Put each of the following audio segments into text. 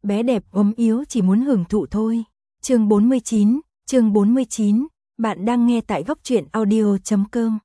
bé đẹp ốm yếu chỉ muốn hưởng thụ thôi. Chương 49, bạn đang nghe tại góc truyện audio.com.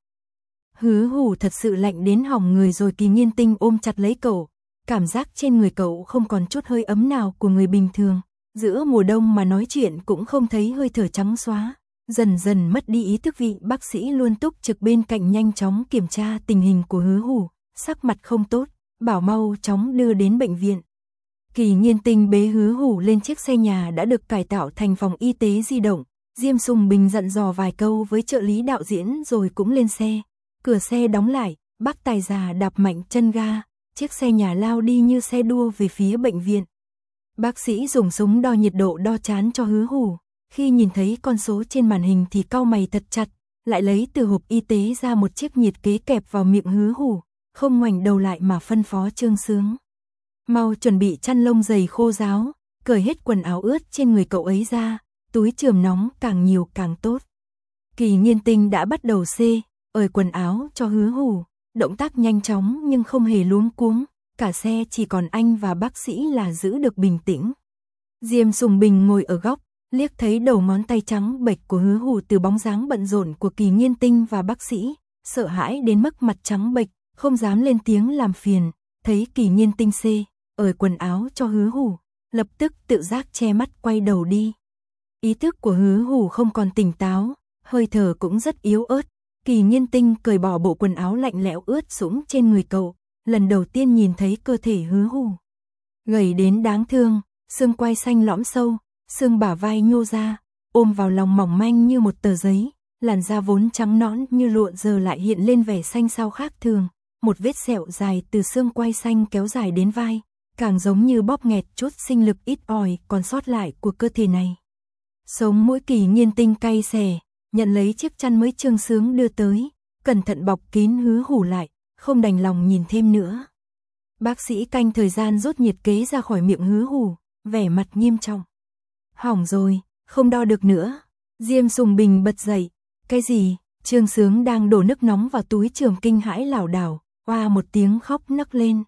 Hứa Hủ thật sự lạnh đến hỏng người rồi. Kỳ Nghiên Tinh ôm chặt lấy cậu, cảm giác trên người cậu không còn chút hơi ấm nào của người bình thường, giữa mùa đông mà nói chuyện cũng không thấy hơi thở trắng xóa. Dần dần mất đi ý thức, vị bác sĩ luôn túc trực bên cạnh nhanh chóng kiểm tra tình hình của Hứa Hủ, sắc mặt không tốt, bảo mau chóng đưa đến bệnh viện. Kỳ Nghiên Tinh bế Hứa Hủ lên chiếc xe nhà đã được cải tạo thành phòng y tế di động. Diêm Sùng Bình dặn dò vài câu với trợ lý đạo diễn rồi cũng lên xe. Cửa xe đóng lại, bác tài già đạp mạnh chân ga, chiếc xe nhà lao đi như xe đua về phía bệnh viện. Bác sĩ dùng súng đo nhiệt độ đo chán cho Hứa Hủ. Khi nhìn thấy con số trên màn hình thì cau mày thật chặt, lại lấy từ hộp y tế ra một chiếc nhiệt kế kẹp vào miệng Hứa Hủ, không ngoảnh đầu lại mà phân phó Trương Sướng. Mau chuẩn bị chăn lông dày khô ráo, cởi hết quần áo ướt trên người cậu ấy ra, túi chườm nóng càng nhiều càng tốt. Kỳ Nghiên Tinh đã bắt đầu ởi quần áo cho Hứa Hủ, động tác nhanh chóng nhưng không hề luống cuống, cả xe chỉ còn anh và bác sĩ là giữ được bình tĩnh. Diêm Sùng Bình ngồi ở góc, liếc thấy đầu ngón tay trắng bệch của Hứa Hủ từ bóng dáng bận rộn của Kỳ Nghiên Tinh và bác sĩ, sợ hãi đến mức mặt trắng bệch, không dám lên tiếng làm phiền. Thấy Kỳ Nghiên Tinh ởi quần áo cho Hứa Hủ, lập tức tự giác che mắt quay đầu đi. Ý thức của Hứa Hủ không còn tỉnh táo, hơi thở cũng rất yếu ớt. Kỳ Nghiên Tinh cởi bỏ bộ quần áo lạnh lẽo ướt sũng trên người cậu, lần đầu tiên nhìn thấy cơ thể Hứa Hủ. Gầy đến đáng thương, xương quai xanh lõm sâu, xương bả vai nhô ra, ôm vào lòng mỏng manh như một tờ giấy, làn da vốn trắng nõn như lụa giờ lại hiện lên vẻ xanh xao khác thường, một vết sẹo dài từ xương quai xanh kéo dài đến vai, càng giống như bóp nghẹt chút sinh lực ít ỏi còn sót lại của cơ thể này. Sống mũi Kỳ Nghiên Tinh cay xè, nhận lấy chiếc chăn mới Trương Sướng đưa tới, cẩn thận bọc kín Hứa Hủ lại, không đành lòng nhìn thêm nữa. Bác sĩ canh thời gian rút nhiệt kế ra khỏi miệng Hứa Hủ, vẻ mặt nghiêm trọng. Hỏng rồi, không đo được nữa. Diêm Sùng Bình bật dậy. Cái gì? Trương Sướng đang đổ nước nóng vào túi chườm kinh hãi lảo đảo, oa một tiếng khóc nấc lên.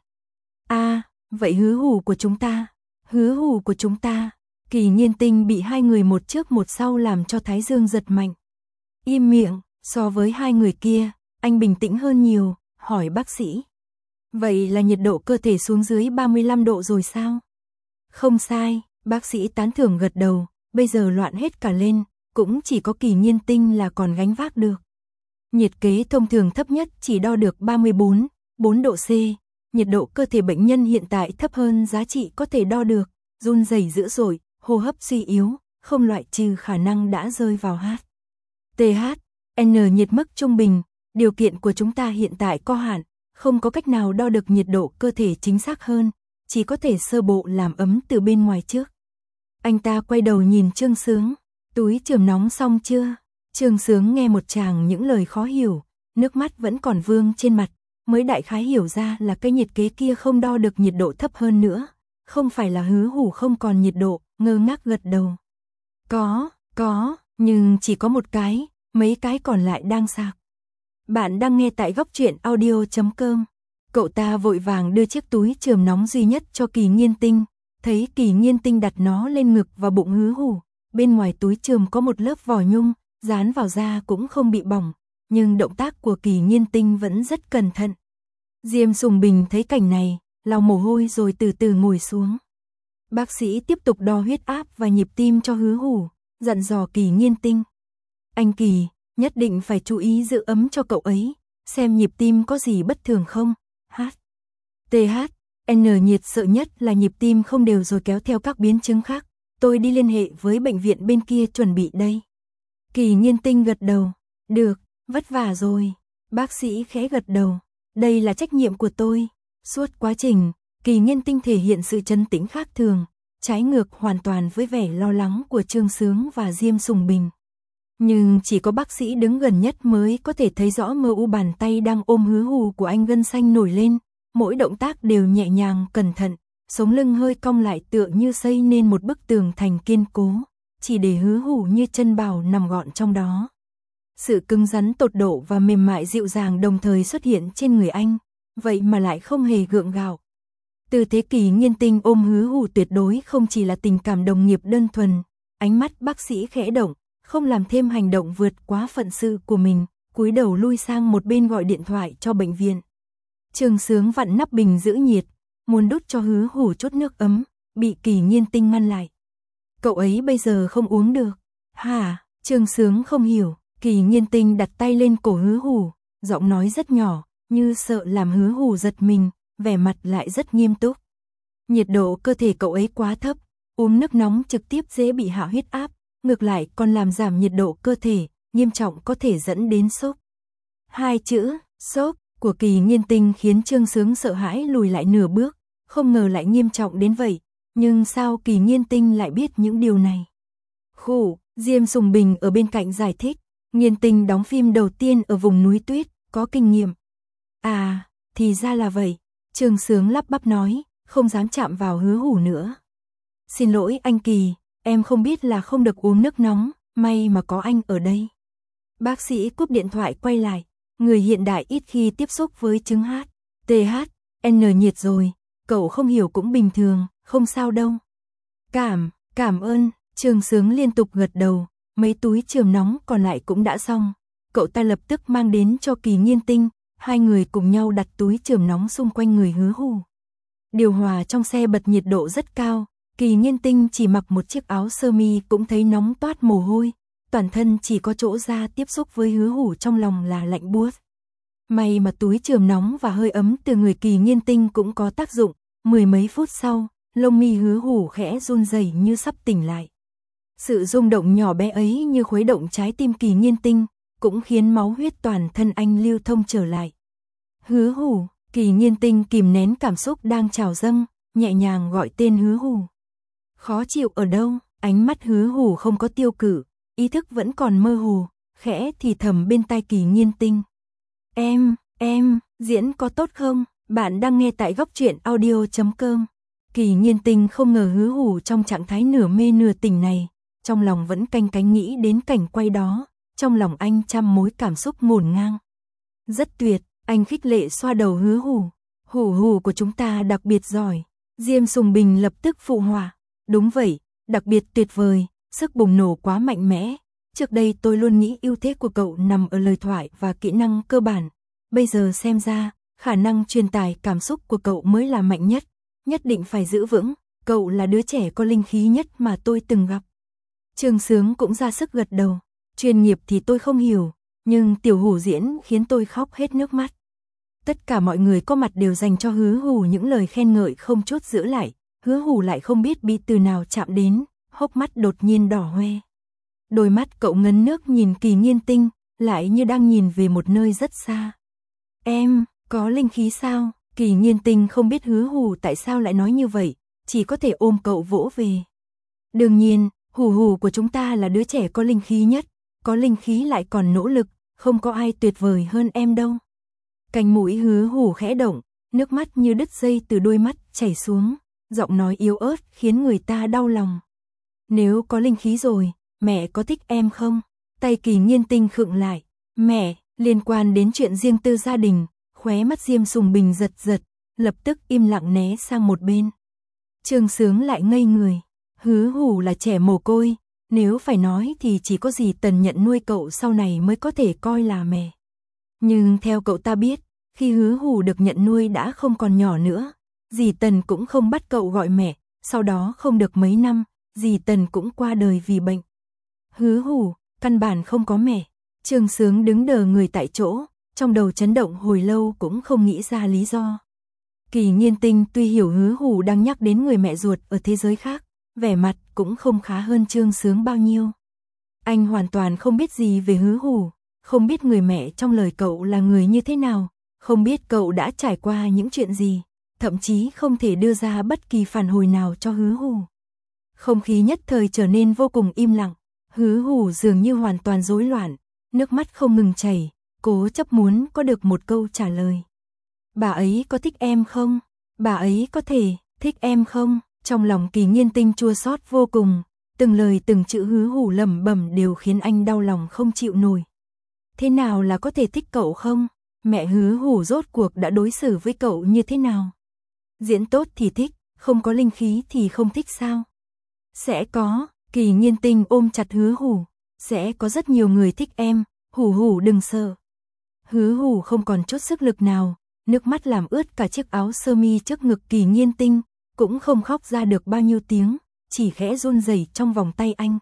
Vậy Hứa Hủ của chúng ta, Hứa Hủ của chúng ta. Kỳ Nghiên Tinh bị hai người một trước một sau làm cho thái dương giật mạnh. Im miệng, so với hai người kia, anh bình tĩnh hơn nhiều, hỏi bác sĩ. Vậy là nhiệt độ cơ thể xuống dưới 35 độ rồi sao? Không sai, bác sĩ tán thưởng gật đầu, bây giờ loạn hết cả lên, cũng chỉ có Kỳ Nghiên Tinh là còn gánh vác được. Nhiệt kế thông thường thấp nhất chỉ đo được 34 độ C, nhiệt độ cơ thể bệnh nhân hiện tại thấp hơn giá trị có thể đo được, run rẩy dữ dội, hô hấp suy yếu, không loại trừ khả năng đã rơi vào THN nhiệt mức trung bình, điều kiện của chúng ta hiện tại có hạn, không có cách nào đo được nhiệt độ cơ thể chính xác hơn, chỉ có thể sơ bộ làm ấm từ bên ngoài trước. Anh ta quay đầu nhìn Trương Sướng, túi chườm nóng xong chưa? Trương Sướng nghe một tràng những lời khó hiểu, nước mắt vẫn còn vương trên mặt, mới đại khái hiểu ra là cái nhiệt kế kia không đo được nhiệt độ thấp hơn nữa, không phải là Hứa Hủ không còn nhiệt độ, ngơ ngác gật đầu. Có, nhưng chỉ có một cái, mấy cái còn lại đang sạc. Bạn đang nghe tại góc truyện audio.com. Cậu ta vội vàng đưa chiếc túi chườm nóng duy nhất cho Kỳ Nghiên Tinh, thấy Kỳ Nghiên Tinh đặt nó lên ngực và bụng Hứa Hủ, bên ngoài túi chườm có một lớp vỏ nhung, dán vào da cũng không bị bỏng, nhưng động tác của Kỳ Nghiên Tinh vẫn rất cẩn thận. Diêm Sùng Bình thấy cảnh này, lau mồ hôi rồi từ từ ngồi xuống. Bác sĩ tiếp tục đo huyết áp và nhịp tim cho Hứa Hủ, dặn dò Kỳ Nghiên Tinh. Anh Kỳ, nhất định phải chú ý giữ ấm cho cậu ấy, xem nhịp tim có gì bất thường không. THN nhiệt sợ nhất là nhịp tim không đều rồi kéo theo các biến chứng khác. Tôi đi liên hệ với bệnh viện bên kia chuẩn bị đây. Kỳ Nghiên Tinh gật đầu. Được, vất vả rồi. Bác sĩ khẽ gật đầu. Đây là trách nhiệm của tôi. Suốt quá trình, Kỳ Nghiên Tinh thể hiện sự trấn tĩnh khác thường, trái ngược hoàn toàn với vẻ lo lắng của Trương Sướng và Diêm Sùng Bình. Nhưng chỉ có bác sĩ đứng gần nhất mới có thể thấy rõ mờ u bàn tay đang ôm Hứa Hủ của anh gân xanh nổi lên, mỗi động tác đều nhẹ nhàng cẩn thận, sống lưng hơi cong lại tựa như xây nên một bức tường thành kiên cố, chỉ để Hứa Hủ như chân bảo nằm gọn trong đó. Sự cứng rắn tột độ và mềm mại dịu dàng đồng thời xuất hiện trên người anh, vậy mà lại không hề gượng gạo. Từ thế Kỳ Nghiên Tinh ôm Hứa Hủ tuyệt đối không chỉ là tình cảm đồng nghiệp đơn thuần, ánh mắt bác sĩ khẽ động, không làm thêm hành động vượt quá phận sự của mình, cúi đầu lui sang một bên gọi điện thoại cho bệnh viện. Trương Sướng vặn nắp bình giữ nhiệt, muốn đút cho Hứa Hủ chút nước ấm, bị Kỳ Nghiên Tinh ngăn lại. Cậu ấy bây giờ không uống được. Hả? Trương Sướng không hiểu, Kỳ Nghiên Tinh đặt tay lên cổ Hứa Hủ, giọng nói rất nhỏ, như sợ làm Hứa Hủ giật mình, vẻ mặt lại rất nghiêm túc. Nhiệt độ cơ thể cậu ấy quá thấp, uống nước nóng trực tiếp dễ bị hạ huyết áp, ngược lại còn làm giảm nhiệt độ cơ thể, nghiêm trọng có thể dẫn đến sốc. Hai chữ, sốc, của Kỳ Nghiên Tinh khiến Trương Sướng sợ hãi lùi lại nửa bước, không ngờ lại nghiêm trọng đến vậy, nhưng sao Kỳ Nghiên Tinh lại biết những điều này? Khủ, Diêm Sùng Bình ở bên cạnh giải thích, Nghiên Tinh đóng phim đầu tiên ở vùng núi tuyết, có kinh nghiệm. À, thì ra là vậy, Trương Sướng lắp bắp nói, không dám chạm vào Hứa Hủ nữa. Xin lỗi anh Kỳ, em không biết là không được uống nước nóng, may mà có anh ở đây. Bác sĩ cúp điện thoại quay lại, người hiện đại ít khi tiếp xúc với chứng THN nhiệt rồi, cậu không hiểu cũng bình thường, không sao đâu. Cảm ơn, Trương Sướng liên tục gật đầu, mấy túi chườm nóng còn lại cũng đã xong. Cậu ta lập tức mang đến cho Kỳ Nghiên Tinh, hai người cùng nhau đặt túi chườm nóng xung quanh người Hứa Hủ. Điều hòa trong xe bật nhiệt độ rất cao, Kỳ Nghiên Tinh chỉ mặc một chiếc áo sơ mi cũng thấy nóng toát mồ hôi, toàn thân chỉ có chỗ da tiếp xúc với Hứa Hủ trong lòng là lạnh buốt. May mà túi chườm nóng và hơi ấm từ người Kỳ Nghiên Tinh cũng có tác dụng, mười mấy phút sau, lông mi Hứa Hủ khẽ run rẩy như sắp tỉnh lại. Sự rung động nhỏ bé ấy như khuấy động trái tim Kỳ Nghiên Tinh, cũng khiến máu huyết toàn thân anh lưu thông trở lại. Hứa Hủ, Kỳ Nghiên Tinh kìm nén cảm xúc đang trào dâng, nhẹ nhàng gọi tên Hứa Hủ. Khó chịu ở đâu? Ánh mắt Hứa Hủ không có tiêu cự, ý thức vẫn còn mơ hồ, khẽ thì thầm bên tai Kỳ Nghiên Tinh. Em, diễn có tốt không? Bạn đang nghe tại Góc Truyện Audio.com. Kỳ Nghiên Tinh không ngờ Hứa Hủ trong trạng thái nửa mê nửa tỉnh này, trong lòng vẫn canh cánh nghĩ đến cảnh quay đó, trong lòng anh trăm mối cảm xúc ngổn ngang. Rất tuyệt, anh khích lệ xoa đầu Hứa Hủ. Hủ của chúng ta đặc biệt giỏi. Diêm Sùng Bình lập tức phụ họa. Đúng vậy, đặc biệt tuyệt vời, sức bùng nổ quá mạnh mẽ. Trước đây tôi luôn nghĩ ưu thế của cậu nằm ở lời thoại và kỹ năng cơ bản. Bây giờ xem ra, khả năng truyền tải cảm xúc của cậu mới là mạnh nhất. Nhất định phải giữ vững, cậu là đứa trẻ có linh khí nhất mà tôi từng gặp. Trương Sướng cũng ra sức gật đầu. Chuyên nghiệp thì tôi không hiểu, nhưng Tiểu Hủ diễn khiến tôi khóc hết nước mắt. Tất cả mọi người có mặt đều dành cho Hứa Hủ những lời khen ngợi không chút giữ lại. Hứa Hủ lại không biết bị từ nào chạm đến, hốc mắt đột nhiên đỏ hoe. Đôi mắt cậu ngấn nước nhìn Kỳ Nghiên Tinh, lại như đang nhìn về một nơi rất xa. Em, có linh khí sao? Kỳ Nghiên Tinh không biết Hứa Hủ tại sao lại nói như vậy, chỉ có thể ôm cậu vỗ về. Đương nhiên, Hủ của chúng ta là đứa trẻ có linh khí nhất, có linh khí lại còn nỗ lực, không có ai tuyệt vời hơn em đâu. Cánh mũi Hứa Hủ khẽ động, nước mắt như đứt dây từ đôi mắt chảy xuống, giọng nói yếu ớt khiến người ta đau lòng. Nếu có linh khí rồi, mẹ có thích em không? Tay Kỳ Nghiên Tinh khựng lại. Mẹ, liên quan đến chuyện riêng tư gia đình, khóe mắt Diêm Sùng Bình giật giật, lập tức im lặng né sang một bên. Trương Sướng lại ngây người. Hứa Hủ là trẻ mồ côi, nếu phải nói thì chỉ có dì Tần nhận nuôi cậu sau này mới có thể coi là mẹ. Nhưng theo cậu ta biết, khi Hứa Hủ được nhận nuôi đã không còn nhỏ nữa, dì Tần cũng không bắt cậu gọi mẹ, sau đó không được mấy năm, dì Tần cũng qua đời vì bệnh. Hứa Hủ, căn bản không có mẹ. Trương Sướng đứng đờ người tại chỗ, trong đầu chấn động hồi lâu cũng không nghĩ ra lý do. Kỳ Nghiên Tinh tuy hiểu Hứa Hủ đang nhắc đến người mẹ ruột ở thế giới khác, vẻ mặt cũng không khá hơn Trương Sướng bao nhiêu. Anh hoàn toàn không biết gì về Hứa Hủ, không biết người mẹ trong lời cậu là người như thế nào, không biết cậu đã trải qua những chuyện gì, thậm chí không thể đưa ra bất kỳ phản hồi nào cho Hứa Hủ. Không khí nhất thời trở nên vô cùng im lặng, Hứa Hủ dường như hoàn toàn rối loạn, nước mắt không ngừng chảy, cố chấp muốn có được một câu trả lời. Bà ấy có thích em không? Bà ấy có thể thích em không? Trong lòng Kỳ Nghiên Tinh chua xót vô cùng, từng lời từng chữ Hứa Hủ lẩm bẩm đều khiến anh đau lòng không chịu nổi. Thế nào là có thể thích cậu không? Mẹ Hứa Hủ rốt cuộc đã đối xử với cậu như thế nào? Diễn tốt thì thích, không có linh khí thì không thích sao? Sẽ có, Kỳ Nhiên Tinh ôm chặt Hứa Hủ, sẽ có rất nhiều người thích em, Hủ Hủ đừng sợ. Hứa Hủ không còn chút sức lực nào, nước mắt làm ướt cả chiếc áo sơ mi trước ngực Kỳ Nhiên Tinh, cũng không khóc ra được bao nhiêu tiếng, chỉ khẽ run rẩy trong vòng tay anh.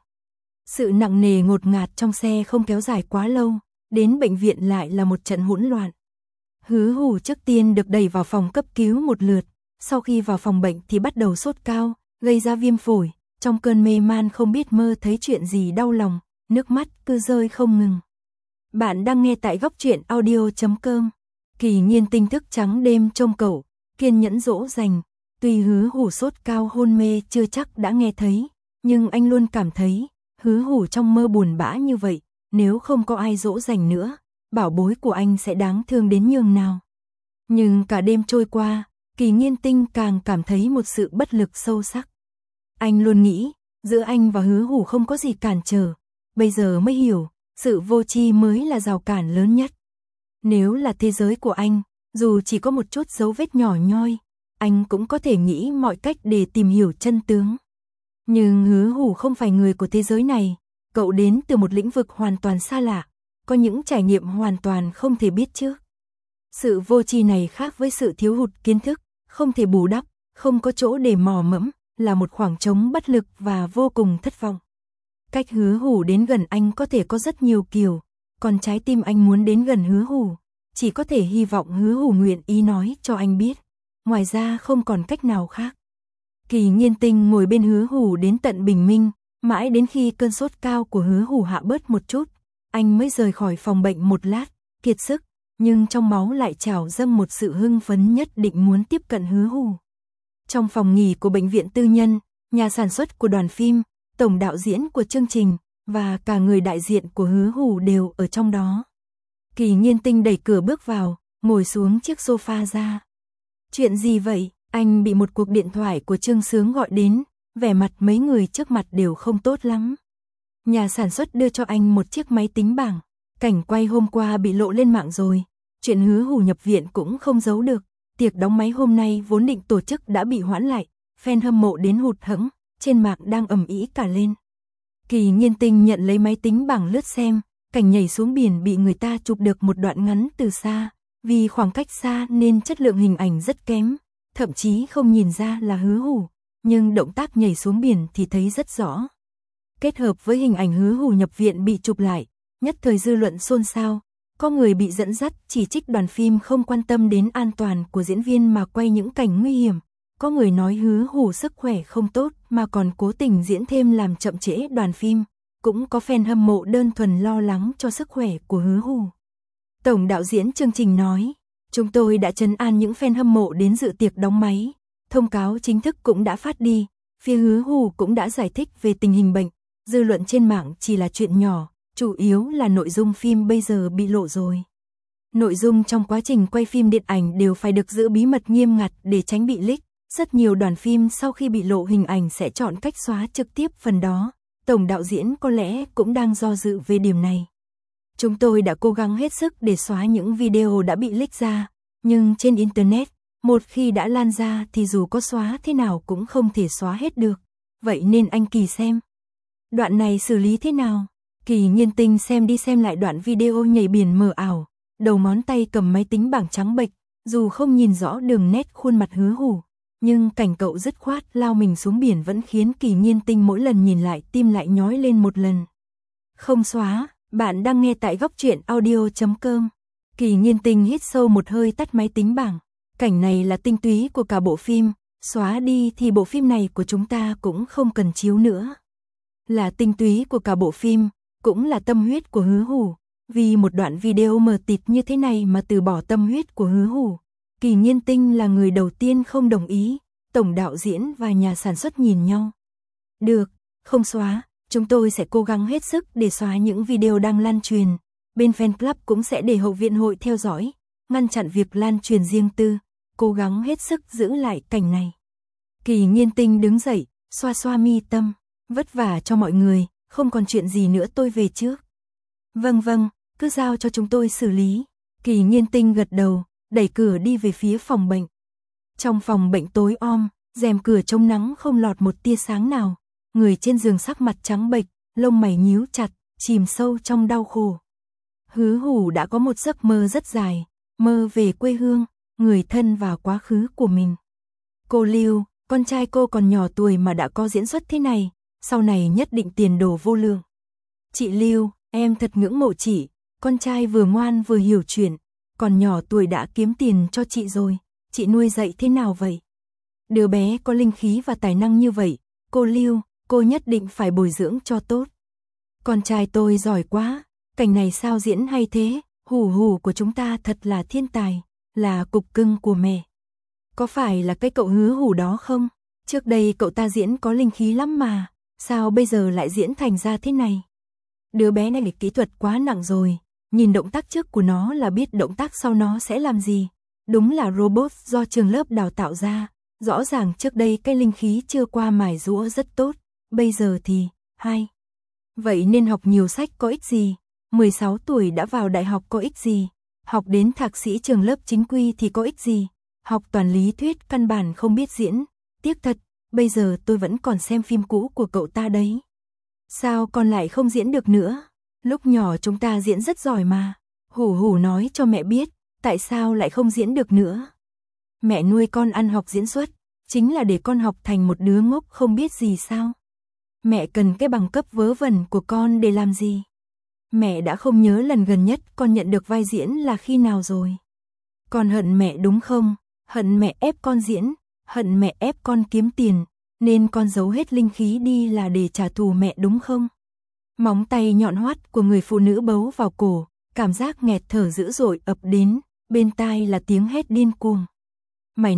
Sự nặng nề ngột ngạt trong xe không kéo dài quá lâu, đến bệnh viện lại là một trận hỗn loạn. Hứa Hủ trước tiên được đẩy vào phòng cấp cứu một lượt, sau khi vào phòng bệnh thì bắt đầu sốt cao, gây ra viêm phổi, trong cơn mê man không biết mơ thấy chuyện gì đau lòng, nước mắt cứ rơi không ngừng. Bạn đang nghe tại góc truyện audio.com. Kỳ Nhiên Tinh thức trắng đêm trông cậu, kiên nhẫn dỗ dành, tuy Hứa Hủ sốt cao hôn mê chưa chắc đã nghe thấy, nhưng anh luôn cảm thấy Hứa Hủ trong mơ buồn bã như vậy, nếu không có ai dỗ dành nữa, bảo bối của anh sẽ đáng thương đến nhường nào. Nhưng cả đêm trôi qua, Kỳ Nhiên Tinh càng cảm thấy một sự bất lực sâu sắc. Anh luôn nghĩ, giữa anh và Hứa Hủ không có gì cản trở, bây giờ mới hiểu, sự vô tri mới là rào cản lớn nhất. Nếu là thế giới của anh, dù chỉ có một chút dấu vết nhỏ nhoi, anh cũng có thể nghĩ mọi cách để tìm hiểu chân tướng. Nhưng Hứa Hủ không phải người của thế giới này, cậu đến từ một lĩnh vực hoàn toàn xa lạ, có những trải nghiệm hoàn toàn không thể biết trước. Sự vô tri này khác với sự thiếu hụt kiến thức, không thể bù đắp, không có chỗ để mò mẫm, là một khoảng trống bất lực và vô cùng thất vọng. Cách Hứa Hủ đến gần anh có thể có rất nhiều kiểu, còn trái tim anh muốn đến gần Hứa Hủ, chỉ có thể hy vọng Hứa Hủ nguyện ý nói cho anh biết, ngoài ra không còn cách nào khác. Kỳ Nhiên Tinh ngồi bên Hứa Hủ đến tận bình minh, mãi đến khi cơn sốt cao của Hứa Hủ hạ bớt một chút, anh mới rời khỏi phòng bệnh một lát, kiệt sức, nhưng trong máu lại trào dâng một sự hưng phấn nhất định muốn tiếp cận Hứa Hủ. Trong phòng nghỉ của bệnh viện tư nhân, nhà sản xuất của đoàn phim, tổng đạo diễn của chương trình, và cả người đại diện của Hứa Hủ đều ở trong đó. Kỳ Nhiên Tinh đẩy cửa bước vào, ngồi xuống chiếc sofa ra. Chuyện gì vậy? Anh bị một cuộc điện thoại của Trương Sướng gọi đến, vẻ mặt mấy người trước mặt đều không tốt lắm. Nhà sản xuất đưa cho anh một chiếc máy tính bảng, cảnh quay hôm qua bị lộ lên mạng rồi, chuyện Hứa Hủ nhập viện cũng không giấu được, tiệc đóng máy hôm nay vốn định tổ chức đã bị hoãn lại, fan hâm mộ đến hụt hẫng, trên mạng đang ầm ĩ cả lên. Kỳ Nhiên Tinh nhận lấy máy tính bảng lướt xem, cảnh nhảy xuống biển bị người ta chụp được một đoạn ngắn từ xa, vì khoảng cách xa nên chất lượng hình ảnh rất kém, thậm chí không nhìn ra là Hứa Hủ, nhưng động tác nhảy xuống biển thì thấy rất rõ. Kết hợp với hình ảnh Hứa Hủ nhập viện bị chụp lại, nhất thời dư luận xôn xao, có người bị dẫn dắt chỉ trích đoàn phim không quan tâm đến an toàn của diễn viên mà quay những cảnh nguy hiểm, có người nói Hứa Hủ sức khỏe không tốt mà còn cố tình diễn thêm làm chậm trễ đoàn phim, cũng có fan hâm mộ đơn thuần lo lắng cho sức khỏe của Hứa Hủ. Tổng đạo diễn chương trình nói, chúng tôi đã trấn an những fan hâm mộ đến dự tiệc đóng máy, thông cáo chính thức cũng đã phát đi, phía Hứa Hủ cũng đã giải thích về tình hình bệnh, dư luận trên mạng chỉ là chuyện nhỏ, chủ yếu là nội dung phim bây giờ bị lộ rồi. Nội dung trong quá trình quay phim điện ảnh đều phải được giữ bí mật nghiêm ngặt để tránh bị leak, rất nhiều đoàn phim sau khi bị lộ hình ảnh sẽ chọn cách xóa trực tiếp phần đó, tổng đạo diễn có lẽ cũng đang do dự về điểm này. Chúng tôi đã cố gắng hết sức để xóa những video đã bị leak ra, nhưng trên Internet, một khi đã lan ra thì dù có xóa thế nào cũng không thể xóa hết được. Vậy nên anh Kỳ xem. Đoạn này xử lý thế nào? Kỳ Nhiên Tinh xem đi xem lại đoạn video nhảy biển mờ ảo, đầu ngón tay cầm máy tính bảng trắng bệch, dù không nhìn rõ đường nét khuôn mặt Hứa Hủ, nhưng cảnh cậu dứt khoát lao mình xuống biển vẫn khiến Kỳ Nhiên Tinh mỗi lần nhìn lại tim lại nhói lên một lần. Không xóa. Bạn đang nghe tại góc truyện audio.com. Kỳ Nhiên Tinh hít sâu một hơi tắt máy tính bảng. Cảnh này là tinh túy của cả bộ phim, xóa đi thì bộ phim này của chúng ta cũng không cần chiếu nữa. Là tinh túy của cả bộ phim, cũng là tâm huyết của Hứa Hủ. Vì một đoạn video mờ tịt như thế này mà từ bỏ tâm huyết của Hứa Hủ. Kỳ Nhiên Tinh là người đầu tiên không đồng ý, tổng đạo diễn và nhà sản xuất nhìn nhau. Được, không xóa. Chúng tôi sẽ cố gắng hết sức để xóa những video đang lan truyền. Bên fan club cũng sẽ để hậu viện hội theo dõi, ngăn chặn việc lan truyền riêng tư, cố gắng hết sức giữ lại cảnh này. Kỳ Nhiên Tinh đứng dậy, xoa xoa mi tâm, vất vả cho mọi người, không còn chuyện gì nữa tôi về trước. Vâng, cứ giao cho chúng tôi xử lý. Kỳ Nhiên Tinh gật đầu, đẩy cửa đi về phía phòng bệnh. Trong phòng bệnh tối om, rèm cửa trông nắng không lọt một tia sáng nào, người trên giường sắc mặt trắng bệch, lông mày nhíu chặt, chìm sâu trong đau khổ. Hứa Hủ đã có một giấc mơ rất dài, mơ về quê hương, người thân và quá khứ của mình. Cô Lưu, con trai cô còn nhỏ tuổi mà đã có diễn xuất thế này, sau này nhất định tiền đồ vô lượng. Chị Lưu, em thật ngưỡng mộ chị, con trai vừa ngoan vừa hiểu chuyện, còn nhỏ tuổi đã kiếm tiền cho chị rồi, chị nuôi dạy thế nào vậy? Đứa bé có linh khí và tài năng như vậy, cô Lưu, cô nhất định phải bồi dưỡng cho tốt. Con trai tôi giỏi quá, cảnh này sao diễn hay thế, Hủ Hủ của chúng ta thật là thiên tài, là cục cưng của mẹ. Có phải là cái cậu Hứa Hủ đó không? Trước đây cậu ta diễn có linh khí lắm mà, sao bây giờ lại diễn thành ra thế này? Đứa bé này kỹ thuật quá nặng rồi, nhìn động tác trước của nó là biết động tác sau nó sẽ làm gì. Đúng là robot do trường lớp đào tạo ra, rõ ràng trước đây cái linh khí chưa qua mài giũa rất tốt, bây giờ thì, hay. Vậy nên học nhiều sách có ích gì? 16 tuổi đã vào đại học có ích gì? Học đến thạc sĩ trường lớp chính quy thì có ích gì? Học toàn lý thuyết căn bản không biết diễn, tiếc thật, bây giờ tôi vẫn còn xem phim cũ của cậu ta đấy. Sao con lại không diễn được nữa? Lúc nhỏ chúng ta diễn rất giỏi mà. Hủ Hủ nói cho mẹ biết, tại sao lại không diễn được nữa? Mẹ nuôi con ăn học diễn xuất, chính là để con học thành một đứa ngốc không biết gì sao? Mẹ cần cái bằng cấp vớ vẩn của con để làm gì? Mẹ đã không nhớ lần gần nhất con nhận được vai diễn là khi nào rồi. Con hận mẹ đúng không? Hận mẹ ép con diễn, hận mẹ ép con kiếm tiền, nên con giấu hết linh khí đi là để trả thù mẹ đúng không? Móng tay nhọn hoắt của người phụ nữ bấu vào cổ, cảm giác nghẹt thở dữ dội ập đến, bên tai là tiếng hét điên cuồng. Mày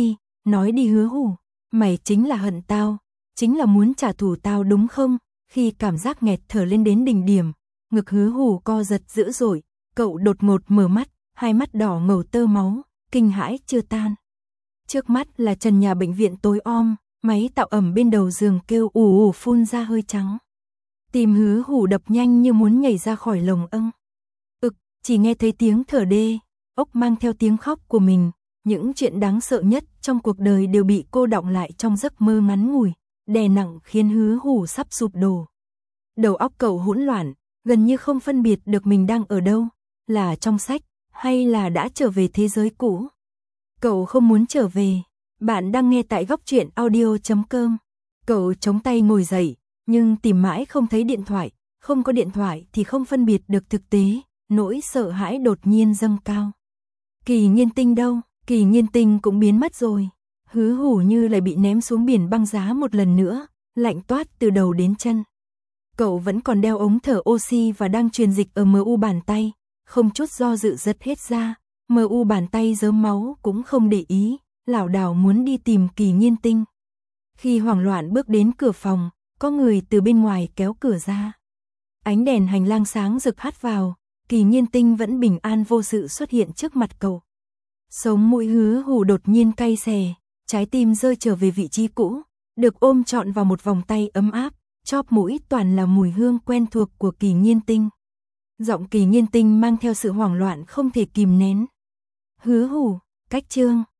nói đi Hứa Hủ, mày chính là hận tao, chính là muốn trả thù tao đúng không? Khi cảm giác nghẹt thở lên đến đỉnh điểm, ngực Hứa Hủ co giật dữ dội, cậu đột ngột mở mắt, hai mắt đỏ ngầu tơ máu, kinh hãi chưa tan. Trước mắt là trần nhà bệnh viện tối om, máy tạo ẩm bên đầu giường kêu ù ù phun ra hơi trắng. Tim Hứa Hủ đập nhanh như muốn nhảy ra khỏi lồng âng. Chỉ nghe thấy tiếng thở đê, ốc mang theo tiếng khóc của mình, những chuyện đáng sợ nhất trong cuộc đời đều bị cô đọng lại trong giấc mơ ngắn ngủi, đè nặng khiến Hứa Hủ sắp sụp đổ. Đầu óc cậu hỗn loạn, gần như không phân biệt được mình đang ở đâu, là trong sách, hay là đã trở về thế giới cũ. Cậu không muốn trở về. Bạn đang nghe tại góc truyện audio.com. Cậu chống tay ngồi dậy, nhưng tìm mãi không thấy điện thoại, không có điện thoại thì không phân biệt được thực tế, nỗi sợ hãi đột nhiên dâng cao. Kỳ Nghiên Tinh đâu? Kỳ Nghiên Tinh cũng biến mất rồi. Hứa Hủ như lại bị ném xuống biển băng giá một lần nữa, lạnh toát từ đầu đến chân. Cậu vẫn còn đeo ống thở oxy và đang truyền dịch ở MU bàn tay, không chút do dự giật hết ra. MU bàn tay rớm máu cũng không để ý, lảo đảo muốn đi tìm Kỳ Nghiên Tinh. Khi hoảng loạn bước đến cửa phòng, có người từ bên ngoài kéo cửa ra. Ánh đèn hành lang sáng rực hắt vào, Kỳ Nghiên Tinh vẫn bình an vô sự xuất hiện trước mặt cậu. Sống mũi Hứa Hủ đột nhiên cay xè, trái tim rơi trở về vị trí cũ, được ôm trọn vào một vòng tay ấm áp, chóp mũi toàn là mùi hương quen thuộc của Kỳ Nghiên Tinh. Giọng Kỳ Nghiên Tinh mang theo sự hoảng loạn không thể kìm nén. Hứa Hủ, cách chương.